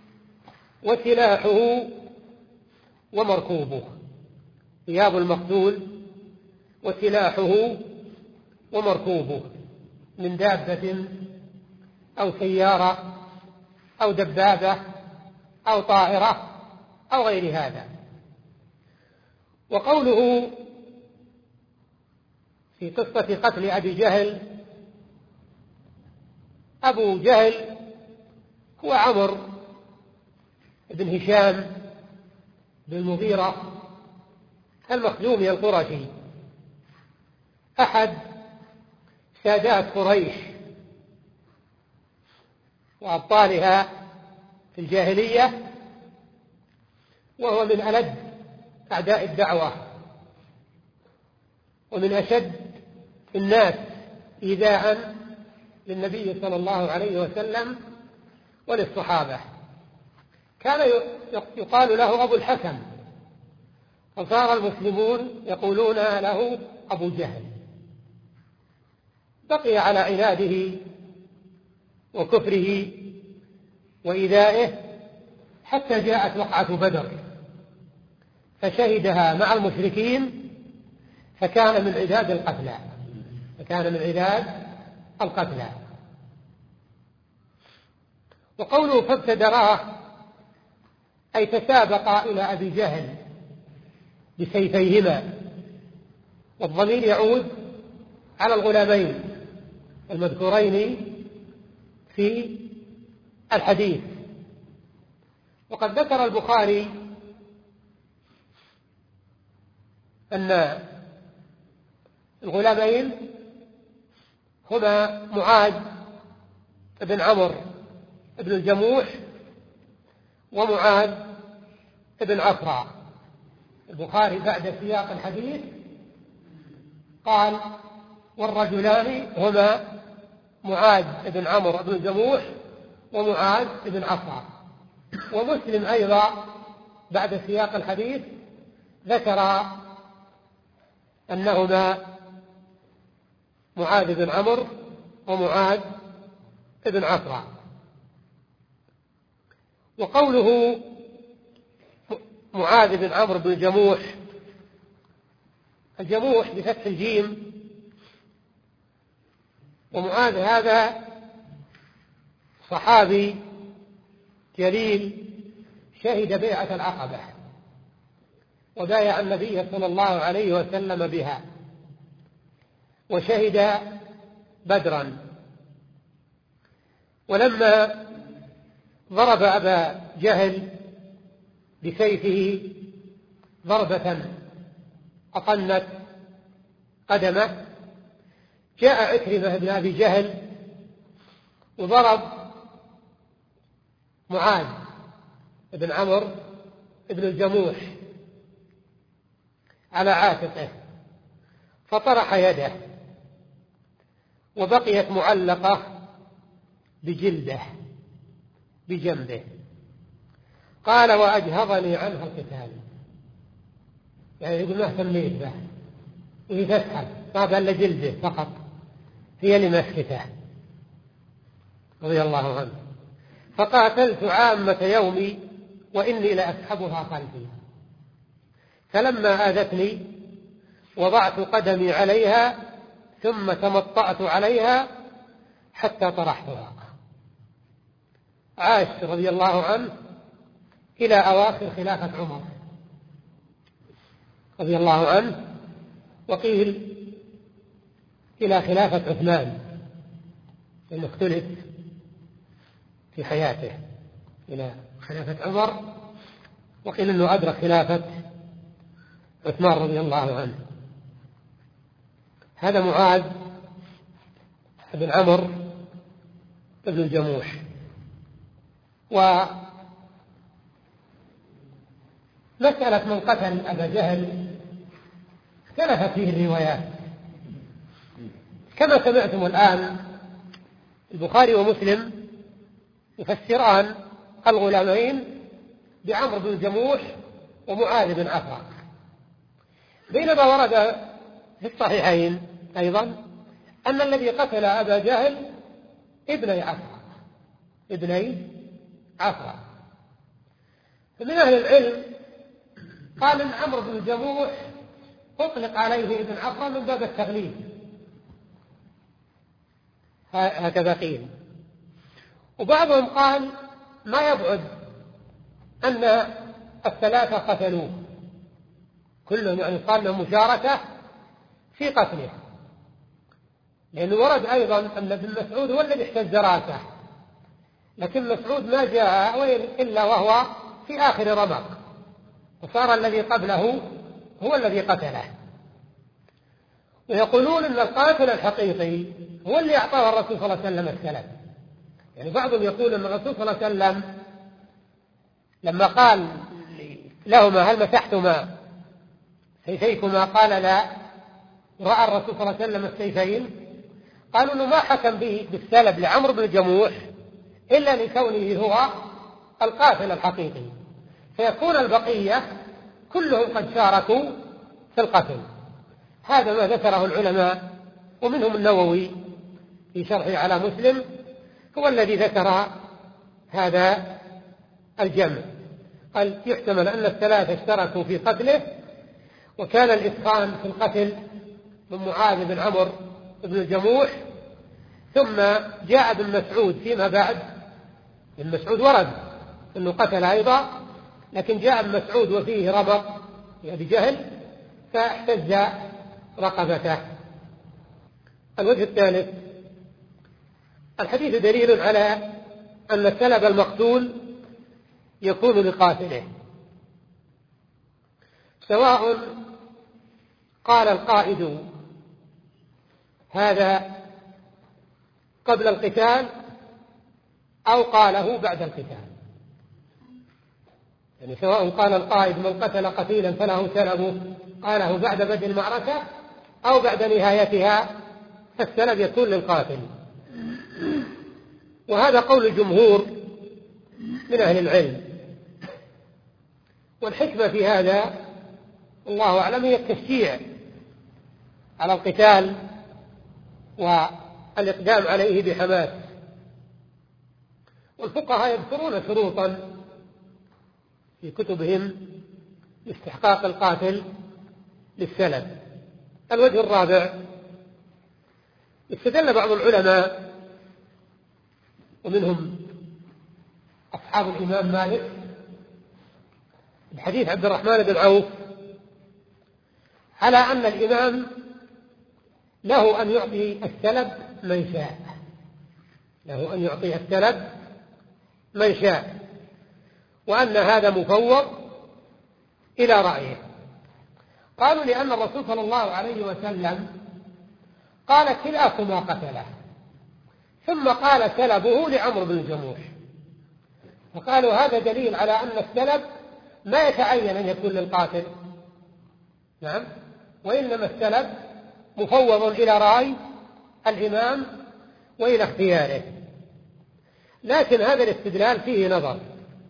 وسلاحه ومركوبه ثياب المقتول وسلاحه ومركوبه من دابة أو سيارة أو دبابة أو طائرة أو غير هذا. وقوله في قصة قتل أبي جهل، أبو جهل هو عمرو بن هشام بن المغيرة المخزومي القرشي أحد سادات قريش وأبطالها في الجاهلية، وهو من ألد أعداء الدعوة ومن أشد الناس إيذاء للنبي صلى الله عليه وسلم وللصحابة. كان يقال له أبو الحكم، فصار المسلمون يقولون له أبو جهل. بقي على عناده وكفره وإيذائه حتى جاءت وقعة بدر فشهدها مع المشركين، فكان من عداد القتلى فكان من عداد القتلى. وقوله فابتدراه أي تسابقا إلى أبي جهل بسيفيهما، والضمير يعود على الغلامين المذكورين في الحديث. وقد ذكر البخاري أن الغلامين هما معاذ بن عمرو بن الجموح ومعاذ بن عفراء. البخاري بعد سياق الحديث قال والرجلان هما معاذ بن عمرو بن الجموح ومعاذ بن عفراء، ومسلم أيضا بعد سياق الحديث ذكر أنهما معاذ بن عمرو ومعاذ بن عفراء. وقوله معاذ بن عمرو بن جموح، الجموح بفتح الجيم، ومعاذ هذا صحابي جليل شهد بيعة العقبة وبايع النبي صلى الله عليه وسلم بها، وشهد بدرا. ولما ضرب أبا جهل بسيفه ضربة أطنت قدمه، جاء عكرمة بن أبي جهل وضرب معاذ بن عمرو بن الجموح على عاتقه فطرح يده وبقيت معلقة بجلده بجنبه. قال وأجهضني عنها القتال، يعني يقول ما اهتميت به وهي تسحب، ما بل جلده فقط هي اللي مسكته رضي الله عنه. فقاتلت عامة يومي وإني لأسحبها خلفي، فلما آذتني وضعت قدمي عليها ثم تمطأت عليها حتى طرحتها. عاش رضي الله عنه إلى أواخر خلافة عمر رضي الله عنه، وقيل إلى خلافة عثمان لأنه اختلف في حياته، إلى خلافة عمر، وقيل أنه أدرك خلافة عثمان رضي الله عنه. هذا معاذ بن عمرو بن الجموح. ومسألة من قتل أبا جهل اختلفت فيه الروايات، كما سمعتم الآن البخاري ومسلم يفسران الغلامين بعمرو بن الجموح ومعاذ بن عفراء، بينما ورد في الصحيحين أيضا أن الذي قتل أبا جهل ابني عفراء ابني عفراء. فمن أهل العلم قال إن عمرو بن الجموح أطلق عليه ابن عفراء من باب التغليب، هكذا قيل. وبعضهم قال ما يبعد أن الثلاثة قتلوه كلهم، يعني قال لهم مشاركة في قتله، لأنه ورد أيضا أن ابن مسعود هو الذي احتز راسه، لكن مسعود ما جاء إلا وهو في آخر رمق، وصار الذي قبله هو الذي قتله. ويقولون أن القاتل الحقيقي هو اللي أعطاه الرسول صلى الله عليه وسلم السلام. يعني بعضهم يقول أن الرسول صلى الله عليه وسلم لما قال لهما هل مسحتما سيفيكما قال لا، رأى الرسول صلى الله عليه وسلم السيفين، قالوا أنه ما حكم به بالسلب لعمرو بن الجموح إلا لكونه هو القاتل الحقيقي، فيكون البقية كلهم قد شاركوا في القتل. هذا ما ذكره العلماء، ومنهم النووي في شرحه على مسلم هو الذي ذكر هذا الجمع. قال يحتمل أن الثلاثة اشتركوا في قتله، وكان الإتقان في القتل من معاذ بن عمرو بن الجموح، ثم جاء ابن مسعود فيما بعد. ابن مسعود ورد أنه قتل أيضا، لكن جاء ابن مسعود وفيه رمق أبي جهل فاحتز رقبته. الوجه الثالث، الحديث دليل على أن سلب المقتول يكون لقاتله، سواء قال القائد هذا قبل القتال أو قاله بعد القتال. يعني سواء قال القائد من قتل قتيلا فله سلبه قاله بعد بدء المعركة أو بعد نهايتها، فالسلب يكون للقاتل. وهذا قول الجمهور من أهل العلم، والحكمة في هذا الله أعلم هي التشجيع على القتال والإقدام عليه بحماس. والفقهاء يذكرون شروطا في كتبهم لاستحقاق القاتل للسلب. الوجه الرابع: استدل بعض العلماء ومنهم أصحاب الإمام مالك بحديث عبد الرحمن بن عوف على أن الإمام له أن يعطي السلب من شاء، له أن يعطي السلب من شاء، وأن هذا مفوض إلى رأيه. قالوا لأن الرسول صلى الله عليه وسلم قال كلاكما قتله، ثم قال سلبه لعمرو بن الجموح، فقالوا هذا دليل على أن السلب ما يتعين أن يكون للقاتل، نعم، وإنما السلب مفوض إلى رأي الإمام وإلى اختياره. لكن هذا الاستدلال فيه نظر،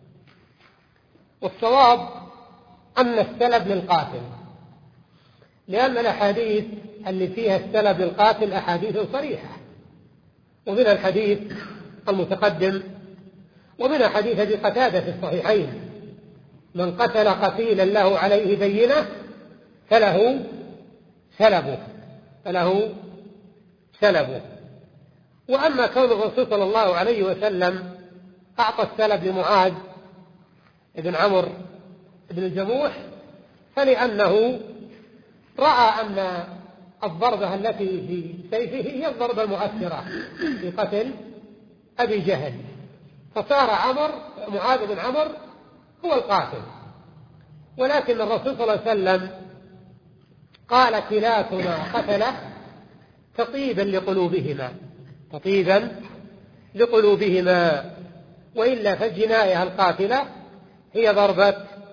والصواب أن السلب للقاتل، لأن الأحاديث اللي فيها السلب للقاتل أحاديث صريحة، ومن الحديث المتقدم ومن حديث أبي قتادة في الصحيحين: من قتل قتيلا له عليه بينة فله سلبه فله سلبه. وأما كون الرسول صلى الله عليه وسلم أعطى السلب لمعاذ بن عمرو بن الجموح فلأنه رأى أن الضربة التي في سيفه هي الضربة المؤثرة في قتل أبي جهل، فصار عمر معاذ بن عمرو هو القاتل. ولكن الرسول صلى الله عليه وسلم قال كلاكما قتله تطيبا لقلوبهما تطيبا لقلوبهما وإلا فالجناية القاتلة هي ضربة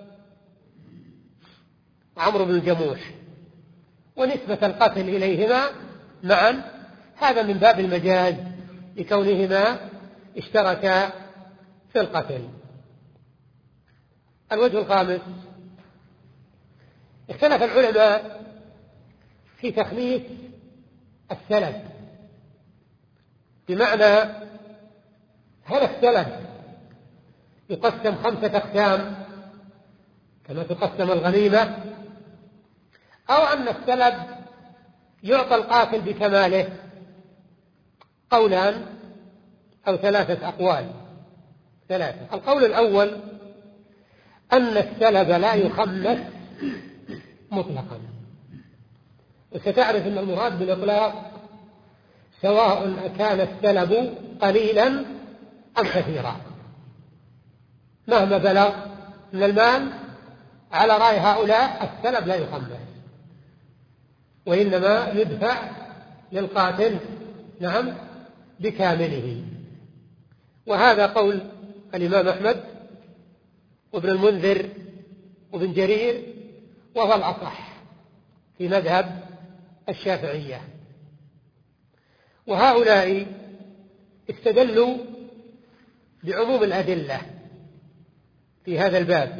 عمرو بن الجموح، ونسبة القتل إليهما معا هذا من باب المجاز لكونهما اشتركا في القتل. الوجه الخامس: اختلف العلماء في تخميس السلب، بمعنى هل السلب يقسم خمسة أقسام كما تقسم الغنيمة، أو أن السلب يعطى القاتل بكماله؟ قولان أو ثلاثة أقوال ثلاثة. القول الأول أن السلب لا يخمس مطلقا، وستعرف أن المراد بالإطلاق سواء كان السلب قليلا أم كثيرا، مهما بلغ من المال على رأي هؤلاء السلب لا يخمس، وإنما يدفع للقاتل نعم بكامله. وهذا قول الإمام أحمد وابن المنذر وابن جرير، وهو الأصح في مذهب الشافعية. وهؤلاء استدلوا بعموم الأدلة في هذا الباب،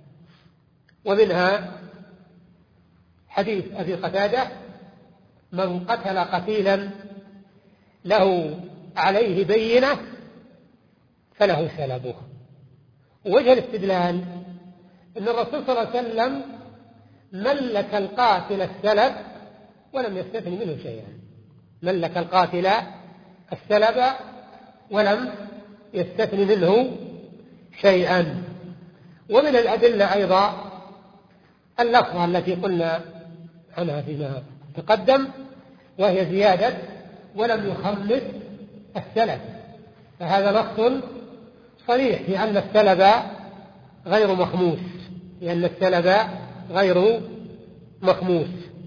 ومنها حديث أبي قتادة: من قتل قتيلا له عليه بينة فله سلبه. وجه الاستدلال أن الرسول صلى الله عليه وسلم ملك القاتل السلب ولم يستثن منه شيئا، ملك القاتل السلب ولم يستثن منه شيئا. ومن الأدلة أيضا اللفظة التي قلنا عنها فيما تقدم، وهي زيادة ولم يخمس السلب، فهذا نص صريح في أن السلب غير مخموس، لأن السلب غير مخموس.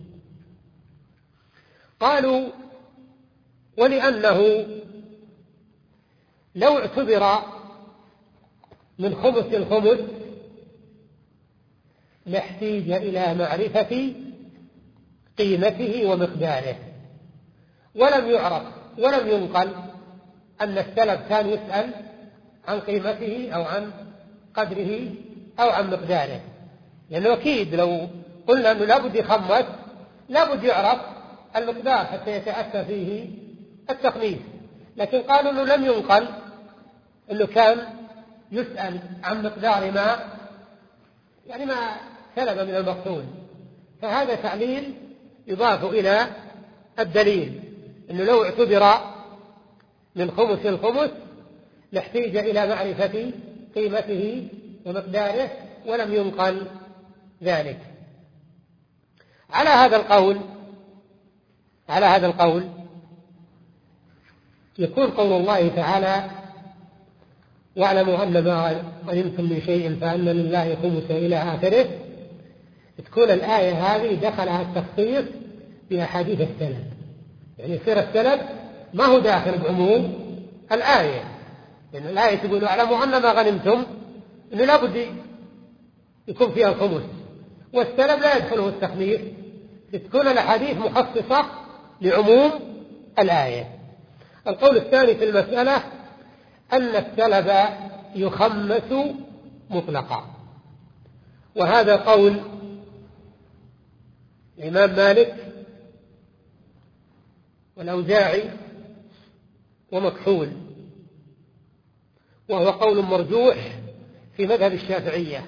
قالوا: ولأنه لو اعتبر من خمس الخمس لاحتيج إلى معرفة قيمته ومقداره، ولم يعرف ولم ينقل أن السلب كان يسأل عن قيمته أو عن قدره أو عن مقداره، لأنه أكيد لو قلنا أنه لابد يخمس لابد يعرف المقدار حتى يتأتى فيه التخميس، لكن قالوا أنه لم ينقل أنه كان يسأل عن مقدار ما يعني ما سلب من المقتول، فهذا تعليل يضاف إلى الدليل أنه لو اعتبر من خمس الخمس لاحتاج إلى معرفة قيمته ومقداره، ولم ينقل ذلك. على هذا القول على هذا القول يكون قول الله تعالى: واعلموا أن ما غنمتم من شيء فأن لله خمسه إلى آخره، تكون الآية هذه دخلها التخصيص بأحاديث السلف، يعني يصير السلف ما هو داخل بعموم الآية، لأن الآية تقول: واعلموا أن ما غنمتم، إنه لابد يكون فيها الخمس، والسلف لا يدخله التخميس، تكون الأحاديث مخصصة لعموم الآية. القول الثاني في المسألة أن السلف يخمس مطلقا، وهذا قول الإمام مالك والأوزاعي ومكحول، وهو قول مرجوح في مذهب الشافعية.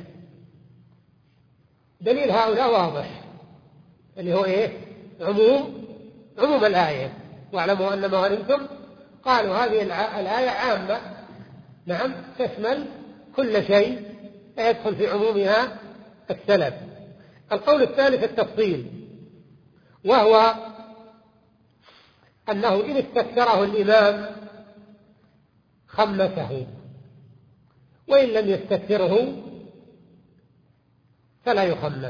دليل هؤلاء واضح، اللي هو إيه؟ عموم عموم الآية: واعلموا أن ما غنمتم. قالوا هذه الآية عامة، نعم، تشمل كل شيء، يدخل في عمومها السلف. القول الثالث التفصيل، وهو أنه إن استكثره الإمام خمسه، وإن لم يستكثره فلا يخمس.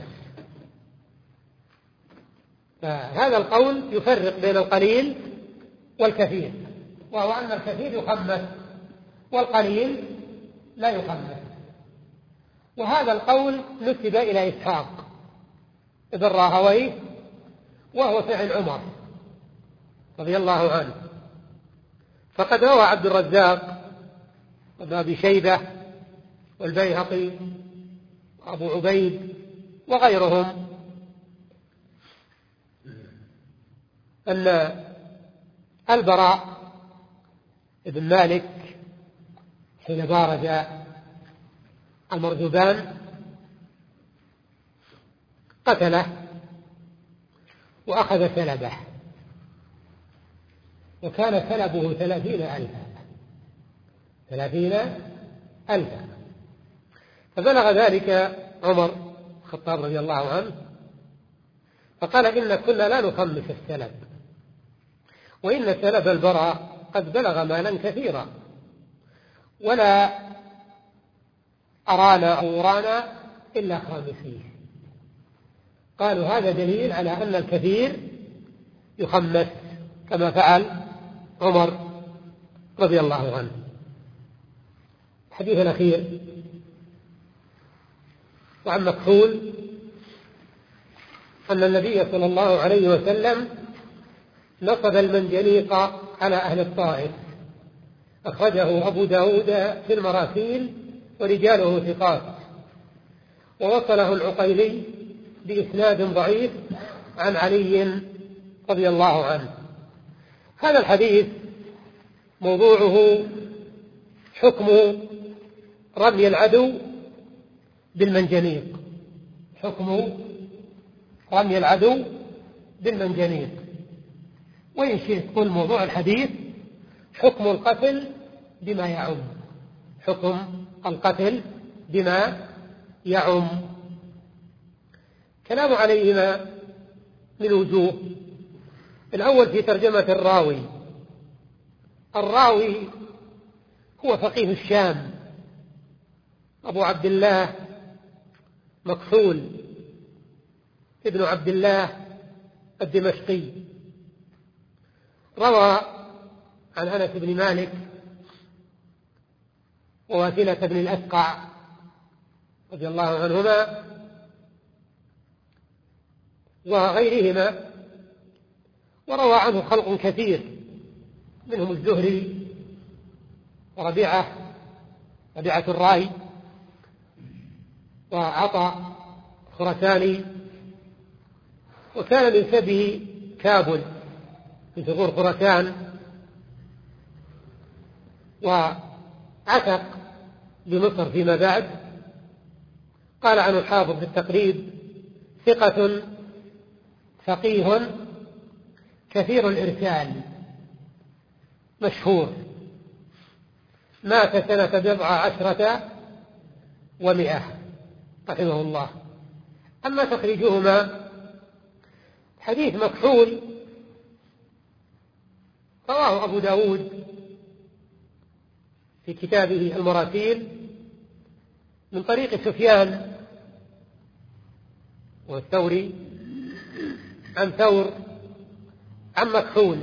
فهذا القول يفرق بين القليل والكثير، وهو أن الكثير يخمس والقليل لا يخمس. وهذا القول نسب إلى إسحاق ابن راهويه، وهو فعل عمر رضي الله عنه. فقد روى عبد الرزاق وابن أبي شيبة والبيهقي وأبو عبيد وغيرهم أن البراء ابن مالك حين بارز المرزبان قتله وأخذ سلبه، وكان سلبه ثلاثين ألفا ثلاثين ألفا فبلغ ذلك عمر الخطاب رضي الله عنه، فقال: إن كنا لا نخمس السلب، وإن سلب البراء قد بلغ مالا كثيرا، ولا أرانا أو أرانا إلا خامسيه. قالوا هذا دليل على أن الكثير يخمس كما فعل عمر رضي الله عنه. الحديث الأخير وعن مكحول أن النبي صلى الله عليه وسلم نصب المنجنيق على أهل الطائف، أخرجه أبو داود في المراسيل ورجاله ثقات، ووصله العقيلي بإسناد ضعيف عن علي رضي الله عنه. هذا الحديث موضوعه حكم رمي العدو بالمنجنيق، حكم رمي العدو بالمنجنيق، وإن شئت قل موضوع الحديث حكم القتل بما يعم، حكم القتل بما يعم. كلام عليهما من وجوه. الأول في ترجمة الراوي. الراوي هو فقيه الشام أبو عبد الله مكحول ابن عبد الله الدمشقي، روى عن أنس بن مالك وواثلة بن الأسقع رضي الله عنهما وغيرهما، وروى عنه خلق كثير منهم الزهري وربيعة ربيعة الرأي وعطاء خراساني، وكان من سبي كابل في ثغور خراسان، وعتق بمصر فيما بعد. قال عنه الحافظ في التقريب: ثقة فقيه كثير الإرسال مشهور، مات سنة بضع عشرة ومئة رحمه الله. أما تخريجهما حديث مكحول رواه أبو داود في كتابه المراسيل من طريق سفيان والثوري عن ثور عن مكحول،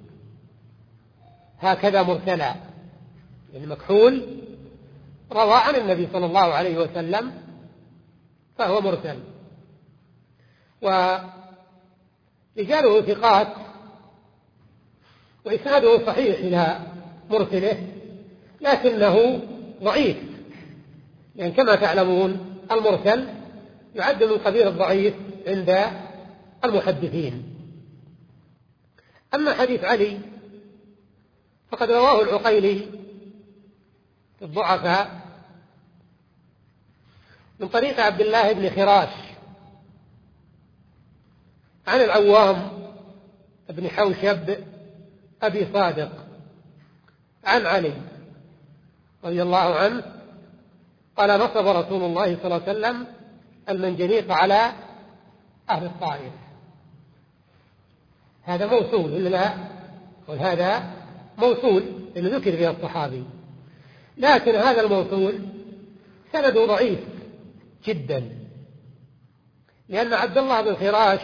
هكذا مرسلا، يعني مكحول روى عن النبي صلى الله عليه وسلم فهو مرسل. ورجاله ثقات وإسناده صحيح إلى مرسله، لكنه ضعيف، لأن كما تعلمون المرسل يعد من قبيل الضعيف عند المحدثين. أما حديث علي فقد رواه العقيلي في الضعفاء من طريق عبد الله بن خراش عن العوام بن حوشب أبي صادق عن علي رضي الله عنه قال: نصب رسول الله صلى الله عليه وسلم المنجنيق على أهل الطائف. هذا موصول ولا لا؟ وهذا موصول لأنه ذكر فيها الصحابي، لكن هذا الموصول سنده ضعيف جدا، لأن عبد الله بن خراش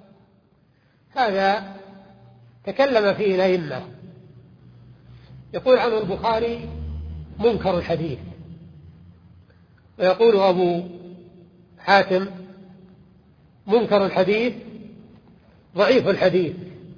هذا تكلم فيه الأئمة، يقول عنه البخاري منكر الحديث، ويقول أبو حاتم منكر الحديث ضعيف الحديث.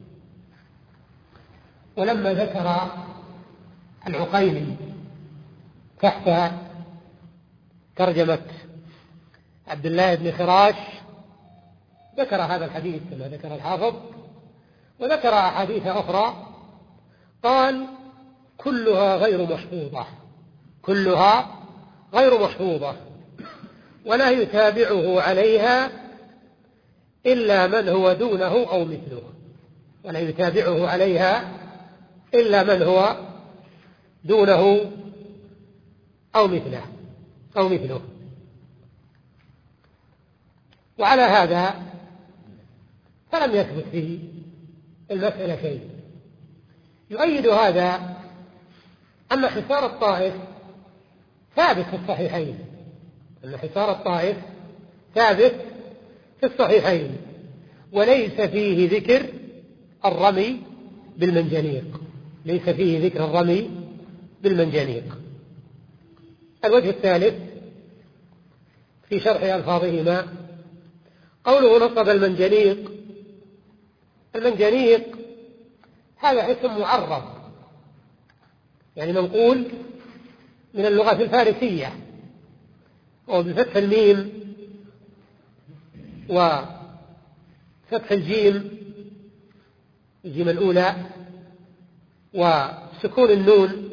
ولما ذكر العقيلي تحت ترجمة عبد الله بن خراش ذكر هذا الحديث كما ذكر الحافظ، وذكر أحاديث أخرى، قال: كلها غير محفوظة، كلها غير محفوظة، ولا يتابعه عليها إلا من هو دونه أو مثله، ولا يتابعه عليها إلا من هو دونه أو مثله أو مثله. وعلى هذا فلم يثبت في المسألة شيء. يؤيد هذا أن حصار الطائف ثابت في الصحيحين، أن حصار الطائف ثابت في الصحيحين، وليس فيه ذكر الرمي بالمنجنيق، ليس فيه ذكر الرمي بالمنجنيق. الوجه الثالث في شرح ألفاظهما قوله نصب المنجنيق. المنجنيق هذا اسم معرب، يعني منقول من اللغة الفارسية، وبفتح الميم وفتح الجيم، الجيم الأولى، وسكون النون،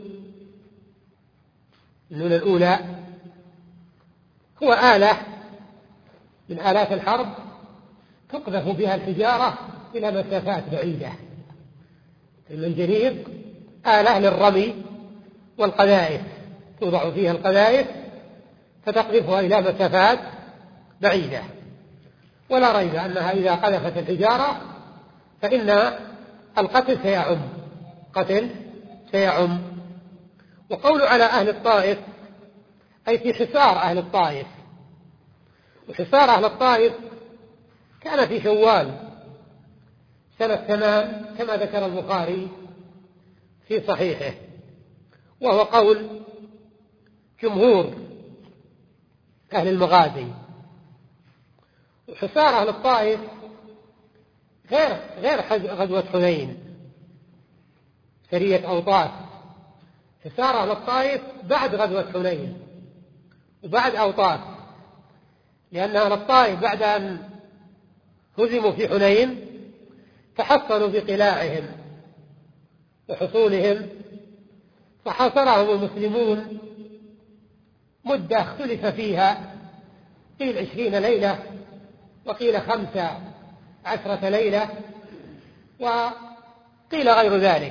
النون الأولى، هو آلة من آلات الحرب تقذف بها الحجارة إلى مسافات بعيدة. المنجنيق آلة للرمي والقذائف، توضع فيها القذائف فتقذفها إلى مسافات بعيدة، ولا ريب أنها إذا قذفت الحجارة فإن القتل سيعم، قتل سيعم. وقول على أهل الطائف أي في حصار أهل الطائف، وحصار أهل الطائف كان في شوال سنة ثمان كما ذكر البخاري في صحيحه، وهو قول جمهور أهل المغازي. وحصار أهل الطائف غير غير غزوة حنين، سرية أوطاس. حصار أهل الطائف بعد غزوة حنين وبعد أوطاس، لأن أهل الطائف بعد أن هزموا في حنين تحصنوا بقلاعهم وحصولهم، فحاصرهم المسلمون مدة اختلف فيها، قيل عشرين ليلة وقيل خمس عشرة ليلة وقيل غير ذلك،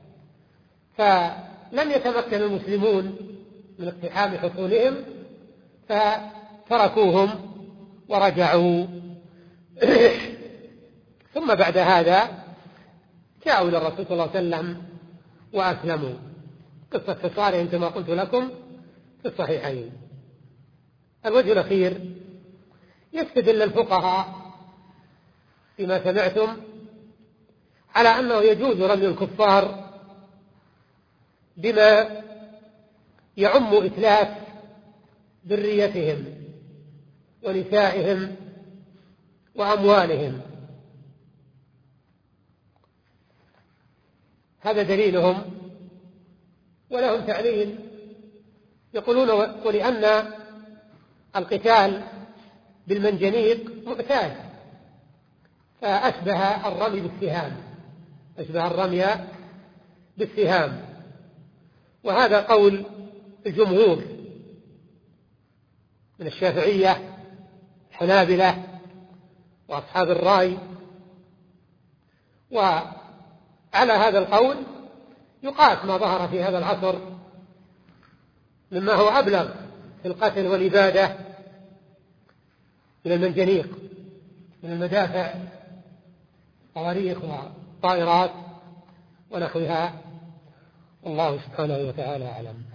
فلم يتمكن المسلمون من اقتحام حصونهم فتركوهم ورجعوا. ثم بعد هذا جاءوا إلى الرسول صلى الله عليه وسلم وأسلموا. قصة حصارهم كما قلت لكم في الصحيحين. الوجه الأخير يستدل الفقهاء فيما سمعتم على أنه يجوز رمي الكفار بما يعم إتلاف ذريتهم ونسائهم وأموالهم. هذا دليلهم، ولهم تعليل يقولون ولأن القتال بالمنجنيق معتاد فأشبه الرمي بالسهام، أشبه الرمي بالسهام، وهذا قول الجمهور من الشافعية الحنابلة وأصحاب الرأي. وعلى هذا القول يقاس ما ظهر في هذا العصر مما هو أبلغ في القتل والإبادة من المنجنيق، من المدافع صواريخ وطائرات ونحوها. الله سبحانه وتعالى أعلم.